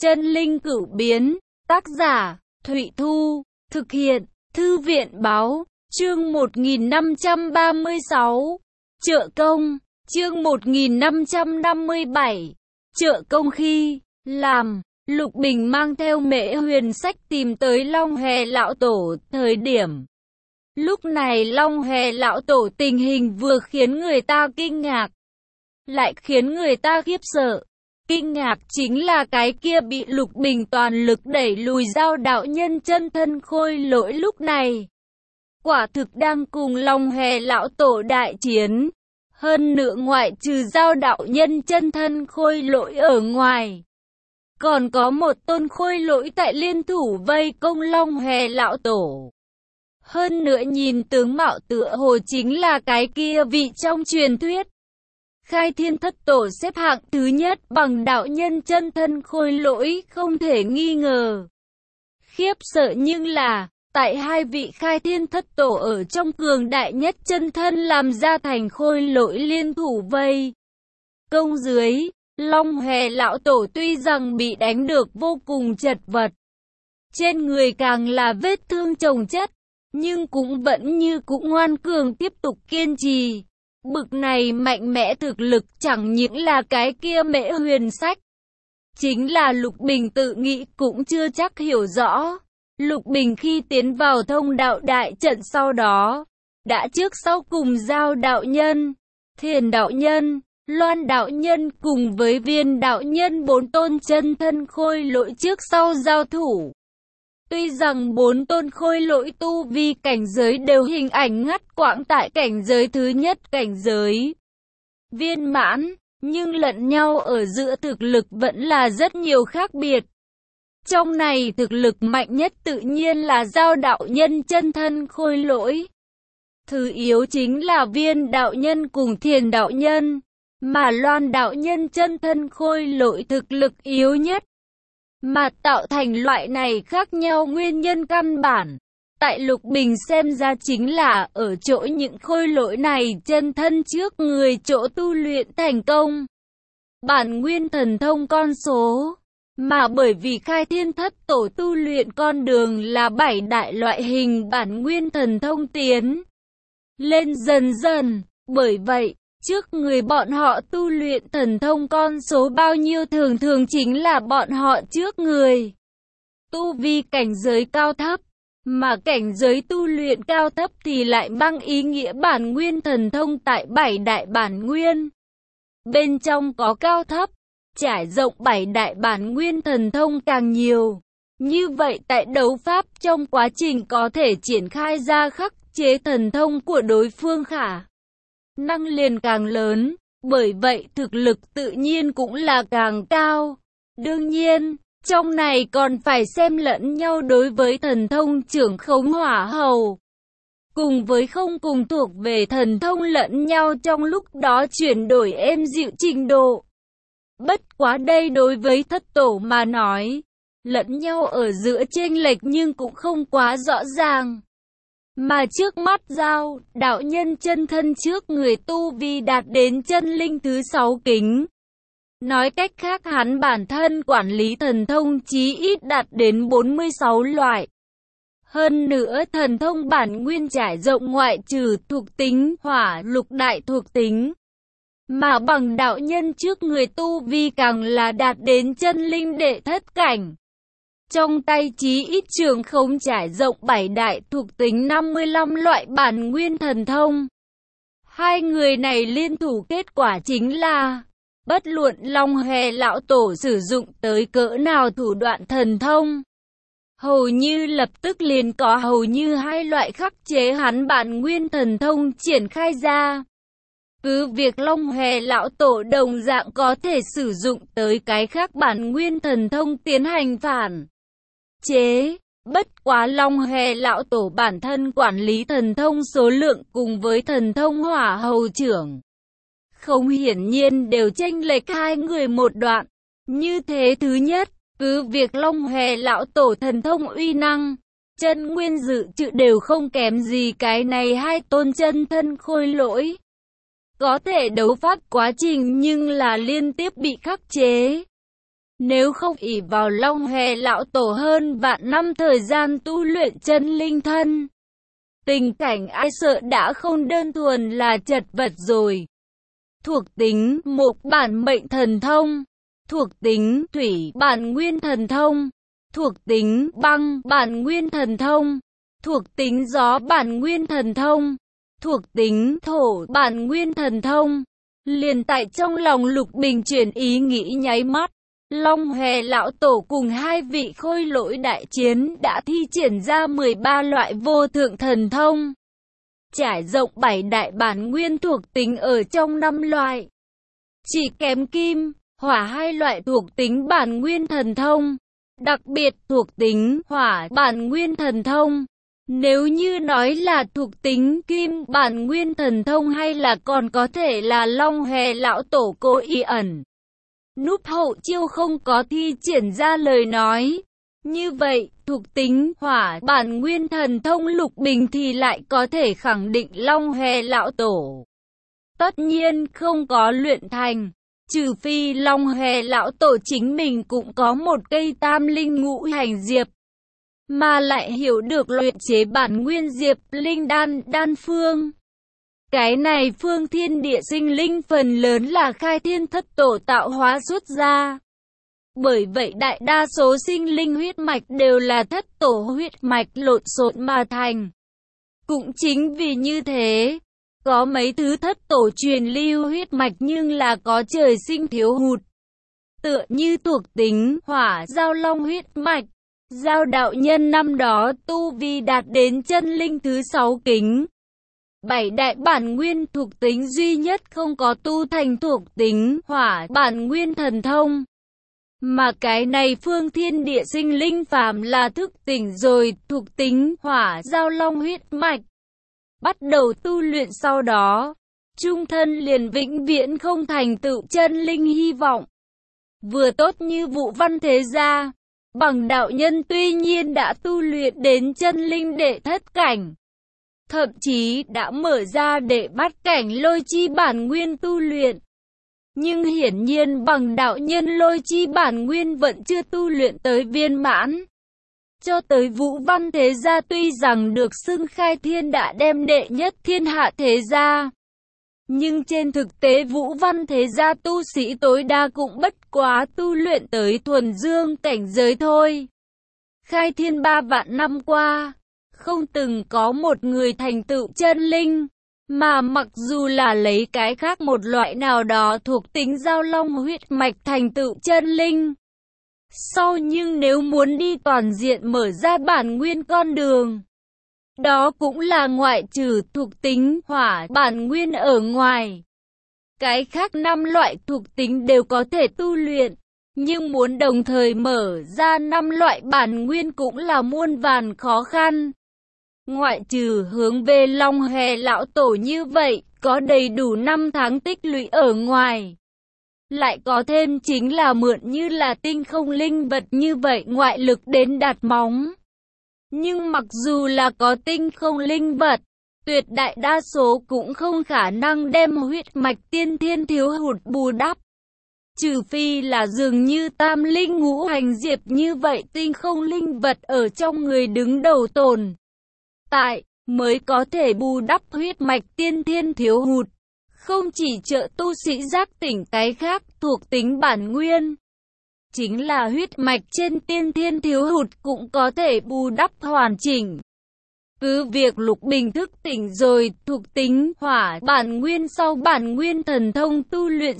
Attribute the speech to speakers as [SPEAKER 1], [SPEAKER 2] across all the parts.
[SPEAKER 1] Chân linh cửu biến, tác giả, Thụy Thu, thực hiện, Thư viện báo, chương 1536, Trợ công, chương 1557, Trợ công khi, làm, Lục Bình mang theo Mễ Huyền Sách tìm tới Long Hề Lão Tổ, thời điểm. Lúc này Long Hề Lão Tổ tình hình vừa khiến người ta kinh ngạc, lại khiến người ta khiếp sợ. Kinh ngạc chính là cái kia bị Lục Bình toàn lực đẩy lùi Giao đạo nhân chân thân Khôi Lỗi lúc này. Quả thực đang cùng Long Hề Lão Tổ đại chiến. Hơn nữa ngoại trừ Giao đạo nhân chân thân Khôi Lỗi ở ngoài, còn có một tôn Khôi Lỗi tại liên thủ vây công Long Hề Lão Tổ. Hơn nữa nhìn tướng mạo tựa hồ chính là cái kia vị trong truyền thuyết Khai Thiên Thất Tổ xếp hạng thứ nhất bằng đạo nhân chân thân Khôi Lỗi, không thể nghi ngờ. Khiếp sợ nhưng là, tại hai vị Khai Thiên Thất Tổ ở trong cường đại nhất chân thân làm ra thành Khôi Lỗi liên thủ vây công dưới, Long Hề Lão Tổ tuy rằng bị đánh được vô cùng chật vật, trên người càng là vết thương chồng chất, nhưng cũng vẫn như cũng ngoan cường tiếp tục kiên trì. Bực này mạnh mẽ thực lực chẳng những là cái kia Mễ Huyền Sách, chính là Lục Bình tự nghĩ cũng chưa chắc hiểu rõ. Lục Bình khi tiến vào Thông Đạo đại trận sau đó, đã trước sau cùng Giao đạo nhân, Thiền đạo nhân, Loan đạo nhân cùng với Viên đạo nhân bốn tôn chân thân Khôi Lỗi trước sau giao thủ. Tuy rằng bốn tôn Khôi Lỗi tu vi cảnh giới đều hình ảnh ngắt quãng tại cảnh giới thứ nhất cảnh giới viên mãn, nhưng lẫn nhau ở giữa thực lực vẫn là rất nhiều khác biệt. Trong này thực lực mạnh nhất tự nhiên là Giao đạo nhân chân thân Khôi Lỗi. Thứ yếu chính là Viên đạo nhân cùng Thiền đạo nhân, mà Loan đạo nhân chân thân Khôi Lỗi thực lực yếu nhất. Mà tạo thành loại này khác nhau nguyên nhân căn bản, tại Lục Bình xem ra chính là ở chỗ những Khôi Lỗi này chân thân trước người chỗ tu luyện thành công bản nguyên thần thông con số. Mà bởi vì Khai Thiên Thất Tổ tu luyện con đường là 7 đại loại hình bản nguyên thần thông tiến lên dần dần, bởi vậy trước người bọn họ tu luyện thần thông con số bao nhiêu thường thường chính là bọn họ trước người tu vi cảnh giới cao thấp, mà cảnh giới tu luyện cao thấp thì lại mang ý nghĩa bản nguyên thần thông tại 7 đại bản nguyên. Bên trong có cao thấp, trải rộng 7 đại bản nguyên thần thông càng nhiều. Như vậy tại đấu pháp trong quá trình có thể triển khai ra khắc chế thần thông của đối phương khả năng liền càng lớn, bởi vậy thực lực tự nhiên cũng là càng cao. Đương nhiên, trong này còn phải xem lẫn nhau đối với thần thông trưởng khống hỏa hầu, cùng với không cùng thuộc về thần thông lẫn nhau trong lúc đó chuyển đổi êm dịu trình độ. Bất quá đây đối với Thất Tổ mà nói, lẫn nhau ở giữa chênh lệch nhưng cũng không quá rõ ràng. Mà trước mắt Giao đạo nhân chân thân trước người tu vi đạt đến chân linh thứ 6 kính. Nói cách khác hắn bản thân quản lý thần thông chí ít đạt đến 46 loại. Hơn nữa thần thông bản nguyên trải rộng ngoại trừ thuộc tính hỏa lục đại thuộc tính. Mà bằng đạo nhân trước người tu vi càng là đạt đến chân linh đệ thất cảnh. Trong tay chí ít trường không trải rộng 7 đại thuộc tính 55 loại bản nguyên thần thông. Hai người này liên thủ kết quả chính là, bất luận Long Hề Lão Tổ sử dụng tới cỡ nào thủ đoạn thần thông, hầu như lập tức liền có hầu như hai loại khắc chế hắn bản nguyên thần thông triển khai ra. Cứ việc Long Hề Lão Tổ đồng dạng có thể sử dụng tới cái khác bản nguyên thần thông tiến hành phản chế, bất quá Long Hề Lão Tổ bản thân quản lý thần thông số lượng cùng với thần thông hỏa hầu trưởng không hiển nhiên đều chênh lệch hai người một đoạn. Như thế thứ nhất, cứ việc Long Hề Lão Tổ thần thông uy năng, chân nguyên dự trữ đều không kém gì cái này hai tôn chân thân Khôi Lỗi. Có thể đấu pháp quá trình nhưng là liên tiếp bị khắc chế. Nếu không ỷ vào Long Hòe Lão Tổ hơn vạn năm thời gian tu luyện chân linh thân, tình cảnh ai sợ đã không đơn thuần là chật vật rồi. Thuộc tính mộc bản mệnh thần thông, thuộc tính thủy bản nguyên thần thông, thuộc tính băng bản nguyên thần thông, thuộc tính gió bản nguyên thần thông, thuộc tính thổ bản nguyên thần thông. Liền tại trong lòng Lục Bình chuyển ý nghĩ nháy mắt, Long Hòe Lão Tổ cùng hai vị khôi lỗi đại chiến đã thi triển ra 13 loại vô thượng thần thông, trải rộng 7 đại bản nguyên thuộc tính ở trong 5 loại. Chỉ kém kim, hỏa hai loại thuộc tính bản nguyên thần thông, đặc biệt thuộc tính hỏa bản nguyên thần thông. Nếu như nói là thuộc tính kim bản nguyên thần thông hay là còn có thể là Long Hòe Lão Tổ cố ý ẩn núp hậu chiêu không có thi triển ra lời nói. Như vậy, thuộc tính hỏa bản nguyên thần thông Lục Bình thì lại có thể khẳng định Long Hòe Lão Tổ tất nhiên không có luyện thành, trừ phi Long Hòe Lão Tổ chính mình cũng có một cây tam linh ngũ hành diệp, mà lại hiểu được luyện chế bản nguyên diệp linh đan phương. Cái này phương thiên địa sinh linh phần lớn là khai thiên thất tổ tạo hóa xuất ra. Bởi vậy đại đa số sinh linh huyết mạch đều là thất tổ huyết mạch lộn xộn mà thành. Cũng chính vì như thế, có mấy thứ thất tổ truyền lưu huyết mạch nhưng là có trời sinh thiếu hụt. Tựa như thuộc tính hỏa giao long huyết mạch, Giao đạo nhân năm đó tu vi đạt đến chân linh thứ 6 kính. 7 đại bản nguyên thuộc tính duy nhất không có tu thành thuộc tính hỏa bản nguyên thần thông. Mà cái này phương thiên địa sinh linh phàm là thức tỉnh rồi thuộc tính hỏa giao long huyết mạch. Bắt đầu tu luyện sau đó, trung thân liền vĩnh viễn không thành tựu chân linh hy vọng. Vừa tốt như Vũ Văn Thế Gia, Bằng đạo nhân tuy nhiên đã tu luyện đến chân linh đệ thất cảnh, thậm chí đã mở ra đệ bát cảnh lôi chi bản nguyên tu luyện. Nhưng hiển nhiên Bằng đạo nhân lôi chi bản nguyên vẫn chưa tu luyện tới viên mãn. Cho tới Vũ Văn Thế Gia tuy rằng được xưng khai thiên đã đem đệ nhất thiên hạ thế gia, nhưng trên thực tế Vũ Văn Thế Gia tu sĩ tối đa cũng bất quá tu luyện tới thuần dương cảnh giới thôi. Khai thiên 3 vạn năm qua, không từng có một người thành tựu chân linh, mà mặc dù là lấy cái khác một loại nào đó thuộc tính giao long huyết mạch thành tựu chân linh. Nhưng nếu muốn đi toàn diện mở ra bản nguyên con đường, đó cũng là ngoại trừ thuộc tính hỏa bản nguyên ở ngoài. Cái khác 5 loại thuộc tính đều có thể tu luyện, nhưng muốn đồng thời mở ra 5 loại bản nguyên cũng là muôn vàn khó khăn. Ngoại trừ hướng về Long Hòe Lão Tổ như vậy, có đầy đủ 5 tháng tích lũy ở ngoài. Lại có thêm chính là mượn như là tinh không linh vật như vậy ngoại lực đến đặt móng. Nhưng mặc dù là có tinh không linh vật, tuyệt đại đa số cũng không khả năng đem huyết mạch tiên thiên thiếu hụt bù đắp. Trừ phi là dường như tam linh ngũ hành diệp như vậy tinh không linh vật ở trong người đứng đầu tồn tại, mới có thể bù đắp huyết mạch tiên thiên thiếu hụt. Không chỉ trợ tu sĩ giác tỉnh cái khác thuộc tính bản nguyên, chính là huyết mạch trên tiên thiên thiếu hụt cũng có thể bù đắp hoàn chỉnh. Cứ việc Lục Bình thức tỉnh rồi thuộc tính hỏa bản nguyên sau bản nguyên thần thông tu luyện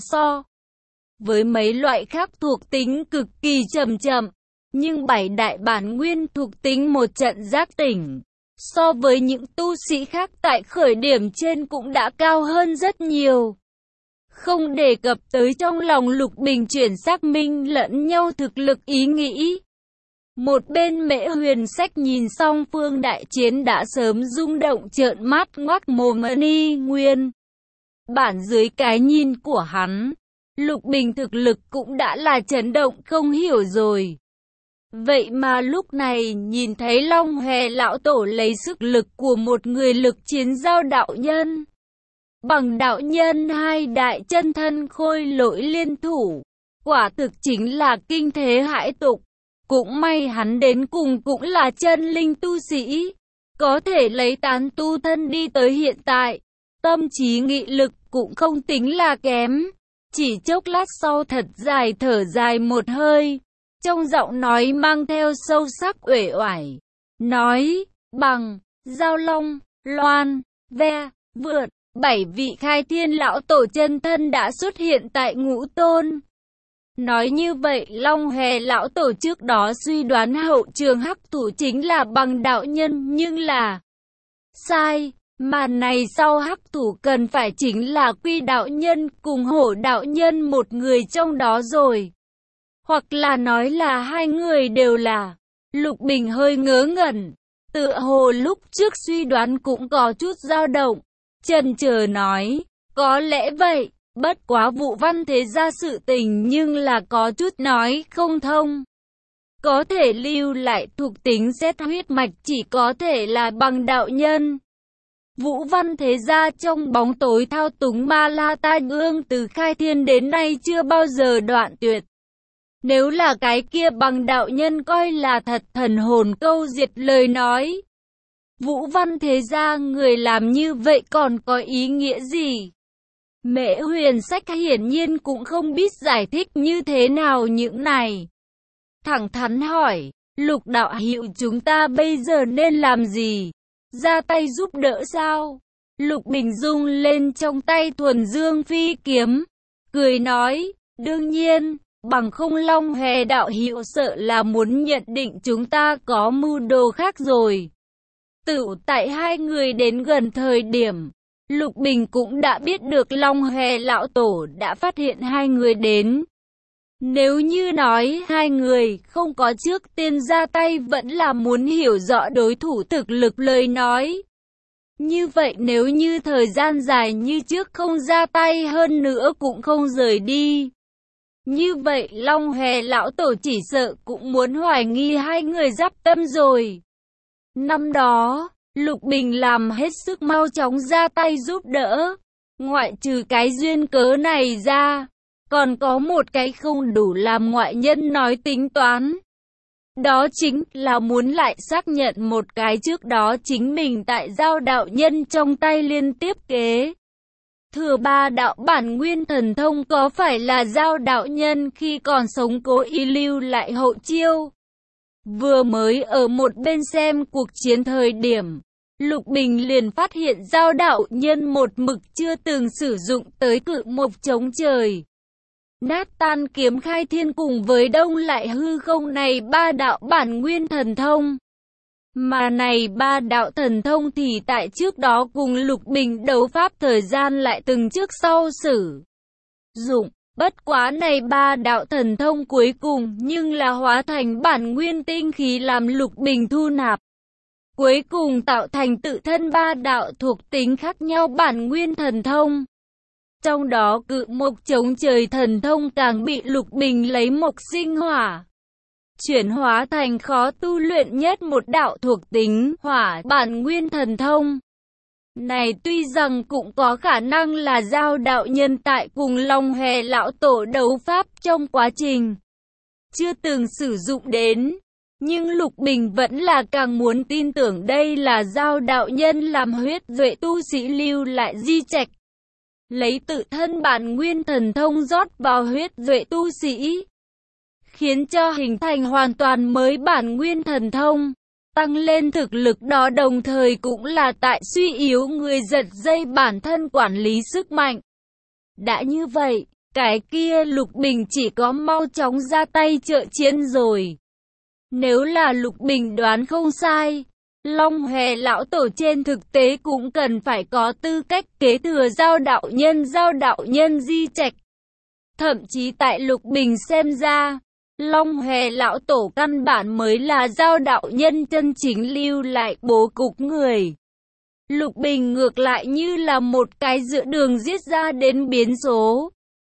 [SPEAKER 1] với mấy loại khác thuộc tính cực kỳ chậm, nhưng 7 đại bản nguyên thuộc tính một trận giác tỉnh, so với những tu sĩ khác tại khởi điểm trên cũng đã cao hơn rất nhiều. Không đề cập tới trong lòng Lục Bình chuyển xác minh lẫn nhau thực lực ý nghĩ. Một bên Mễ Huyền Sách nhìn song phương đại chiến đã sớm rung động trợn mắt ngoác mồm ni nguyên. Bản dưới cái nhìn của hắn, Lục Bình thực lực cũng đã là chấn động không hiểu rồi. Vậy mà lúc này nhìn thấy Long Hòe Lão Tổ lấy sức lực của một người lực chiến giao đạo nhân, Bằng đạo nhân hai đại chân thân khôi lỗi liên thủ, quả thực chính là kinh thế hãi tục. Cũng may hắn đến cùng cũng là chân linh tu sĩ, có thể lấy tán tu thân đi tới hiện tại. Tâm trí nghị lực cũng không tính là kém. Chỉ chốc lát sau thật dài thở dài một hơi, trong giọng nói mang theo sâu sắc uể oải. Nói, Bằng, Giao Long, Loan, Ve, Vượt, 7 vị khai thiên lão tổ chân thân đã xuất hiện tại Ngũ Tôn. Nói như vậy, Long Hề lão tổ trước đó suy đoán hậu trường hắc thủ chính là Bằng đạo nhân, nhưng là sai. Mà này sau hắc thủ cần phải chính là Quy đạo nhân cùng Hổ đạo nhân một người trong đó rồi. Hoặc là nói là hai người đều là. Lục Bình hơi ngớ ngẩn, tựa hồ lúc trước suy đoán cũng có chút dao động. Chần chờ nói, có lẽ vậy, bất quá Vũ Văn thế gia sự tình nhưng là có chút nói không thông. Có thể lưu lại thuộc tính xét huyết mạch chỉ có thể là Bằng đạo nhân. Vũ Văn thế gia trong bóng tối thao túng Ma La Tai Ương từ khai thiên đến nay chưa bao giờ đoạn tuyệt. Nếu là cái kia Bằng đạo nhân coi là thật thần hồn câu diệt lời nói, Vũ Văn thế gia người làm như vậy còn có ý nghĩa gì? Mễ Huyền Sách hiển nhiên cũng không biết giải thích như thế nào những này. Thẳng thắn hỏi, Lục đạo hữu chúng ta bây giờ nên làm gì? Ra tay giúp đỡ sao? Lục Bình rung lên trong tay thuần dương phi kiếm, cười nói, đương nhiên, bằng không Long Hề đạo hữu sợ là muốn nhận định chúng ta có mưu đồ khác rồi. Tựu tại hai người đến gần thời điểm, Lục Bình cũng đã biết được Long Hề lão tổ đã phát hiện hai người đến. Nếu như nói hai người không có trước tiên ra tay vẫn là muốn hiểu rõ đối thủ thực lực lời nói. Như vậy nếu như thời gian dài như trước không ra tay hơn nữa cũng không rời đi. Như vậy Long Hề lão tổ chỉ sợ cũng muốn hoài nghi hai người giáp tâm rồi. Năm đó, Lục Bình làm hết sức mau chóng ra tay giúp đỡ. Ngoại trừ cái duyên cớ này ra, còn có một cái không đủ làm ngoại nhân nói tính toán. Đó chính là muốn lại xác nhận một cái trước đó chính mình tại Giao đạo nhân trong tay liên tiếp kế. Thừa ba đạo bản nguyên thần thông có phải là Giao đạo nhân khi còn sống cố ý lưu lại hậu chiêu? Vừa mới ở một bên xem cuộc chiến thời điểm, Lục Bình liền phát hiện Giao đạo nhân một mực chưa từng sử dụng tới cự mộc chống trời. Nát tan kiếm khai thiên cùng với đông lại hư không này ba đạo bản nguyên thần thông. Mà này ba đạo thần thông thì tại trước đó cùng Lục Bình đấu pháp thời gian lại từng trước sau sử dụng. Bất quá này ba đạo thần thông cuối cùng nhưng là hóa thành bản nguyên tinh khí làm Lục Bình thu nạp. Cuối cùng tạo thành tự thân ba đạo thuộc tính khác nhau bản nguyên thần thông. Trong đó cự mộc chống trời thần thông càng bị Lục Bình lấy mộc sinh hỏa, chuyển hóa thành khó tu luyện nhất một đạo thuộc tính hỏa bản nguyên thần thông. Này tuy rằng cũng có khả năng là Giao đạo nhân tại cùng Long Hề lão tổ đấu pháp trong quá trình chưa từng sử dụng đến, nhưng Lục Bình vẫn là càng muốn tin tưởng đây là Giao đạo nhân làm huyết duệ tu sĩ lưu lại di trạch. Lấy tự thân bản nguyên thần thông rót vào huyết duệ tu sĩ, khiến cho hình thành hoàn toàn mới bản nguyên thần thông, tăng lên thực lực đó đồng thời cũng là tại suy yếu người giật dây bản thân quản lý sức mạnh. Đã như vậy, cái kia Lục Bình chỉ có mau chóng ra tay trợ chiến rồi. Nếu là Lục Bình đoán không sai, Long Hề lão tổ trên thực tế cũng cần phải có tư cách kế thừa Giao đạo nhân di trạch. Thậm chí tại Lục Bình xem ra, Long Hề lão tổ căn bản mới là Giao đạo nhân chân chính lưu lại bố cục người. Lục Bình ngược lại như là một cái giữa đường giết ra đến biến số.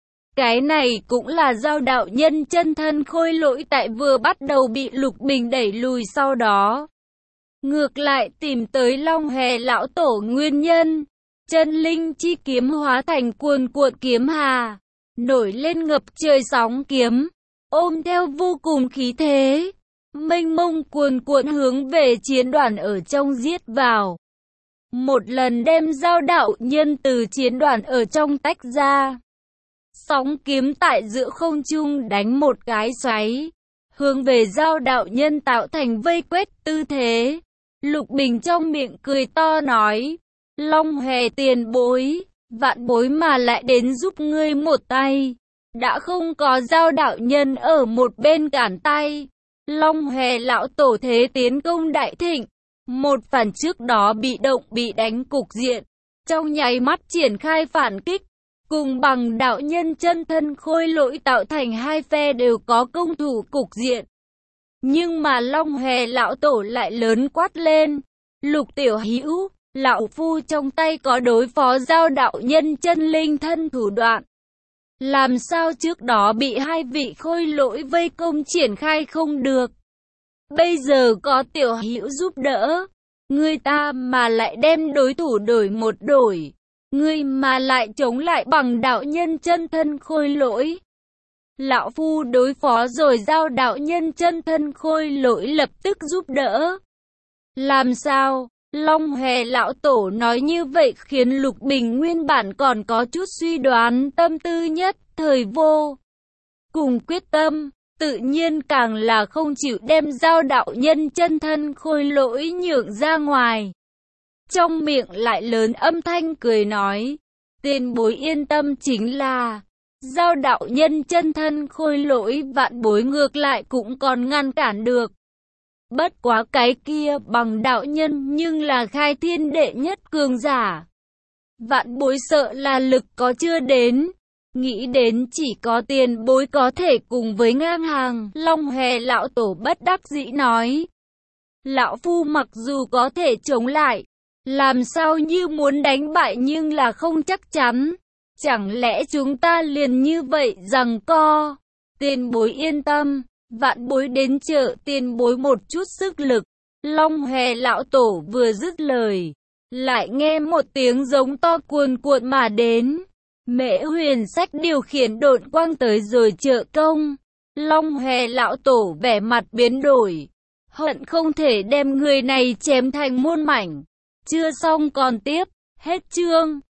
[SPEAKER 1] Cái này cũng là Giao đạo nhân chân thân khôi lỗi tại vừa bắt đầu bị Lục Bình đẩy lùi sau đó. Ngược lại tìm tới Long Hề lão tổ nguyên nhân, chân linh chi kiếm hóa thành cuồn cuộn kiếm hà. nổi lên ngập trời sóng kiếm, ôm theo vô cùng khí thế, mênh mông cuồn cuộn hướng về chiến đoàn ở trong giết vào. Một lần đem Dao đạo nhân từ chiến đoàn ở trong tách ra. Sóng kiếm tại giữa không trung đánh một cái xoáy, hướng về Dao đạo nhân tạo thành vây quét tư thế. Lục Bình trong miệng cười to nói, Long Hòe tiền bối, vạn bối mà lại đến giúp ngươi một tay. Đã không có Dao đạo nhân ở một bên cản tay, Long Hòe lão tổ thế tiến công đại thịnh. Một phản trước đó bị động bị đánh cục diện, trong nháy mắt triển khai phản kích, cùng bằng đạo nhân chân thân Khôi Lỗi tạo thành hai phe đều có công thủ cục diện. Nhưng mà Long Hòe lão tổ lại lớn quát lên, Lục tiểu hữu, lão phu trong tay có đối phó Dao đạo nhân chân linh thân thủ đoạn. Làm sao trước đó bị hai vị Khôi Lỗi vây công triển khai không được. Bây giờ có tiểu hữu giúp đỡ, người ta mà lại đem đối thủ đổi một đổi, người mà lại chống lại bằng đạo nhân chân thân Khôi Lỗi. Lão phu đối phó rồi Dao đạo nhân chân thân Khôi Lỗi lập tức giúp đỡ. Làm sao? Long Hòe lão tổ nói như vậy khiến Lục Bình nguyên bản còn có chút suy đoán tâm tư nhất thời vô cùng quyết tâm, tự nhiên càng là không chịu đem Dao đạo nhân chân thân Khôi Lỗi nhượng ra ngoài. Trong miệng lại lớn âm thanh cười nói, tiền bối yên tâm, chính là Dao đạo nhân chân thân Khôi Lỗi vạn bối ngược lại cũng còn ngăn cản được. Bất quá cái kia bằng đạo nhân nhưng là khai thiên đệ nhất cường giả. Vạn bối sợ là lực có chưa đến. Nghĩ đến chỉ có tiền bối có thể cùng với ngang hàng. Long Hòe lão tổ bất đắc dĩ nói. Lão phu mặc dù có thể chống lại, làm sao như muốn đánh bại nhưng là không chắc chắn. Chẳng lẽ chúng ta liền như vậy giằng co? Tiền bối yên tâm, vạn bối đến trợ tiền bối một chút sức lực. Long Hòe lão tổ vừa dứt lời, lại nghe một tiếng giống to cuồn cuộn mà đến. Mễ Huyền Sách điều khiển độn quang tới rồi trợ công. Long Hòe lão tổ vẻ mặt biến đổi, hận không thể đem người này chém thành muôn mảnh. Chưa xong còn tiếp, hết chương.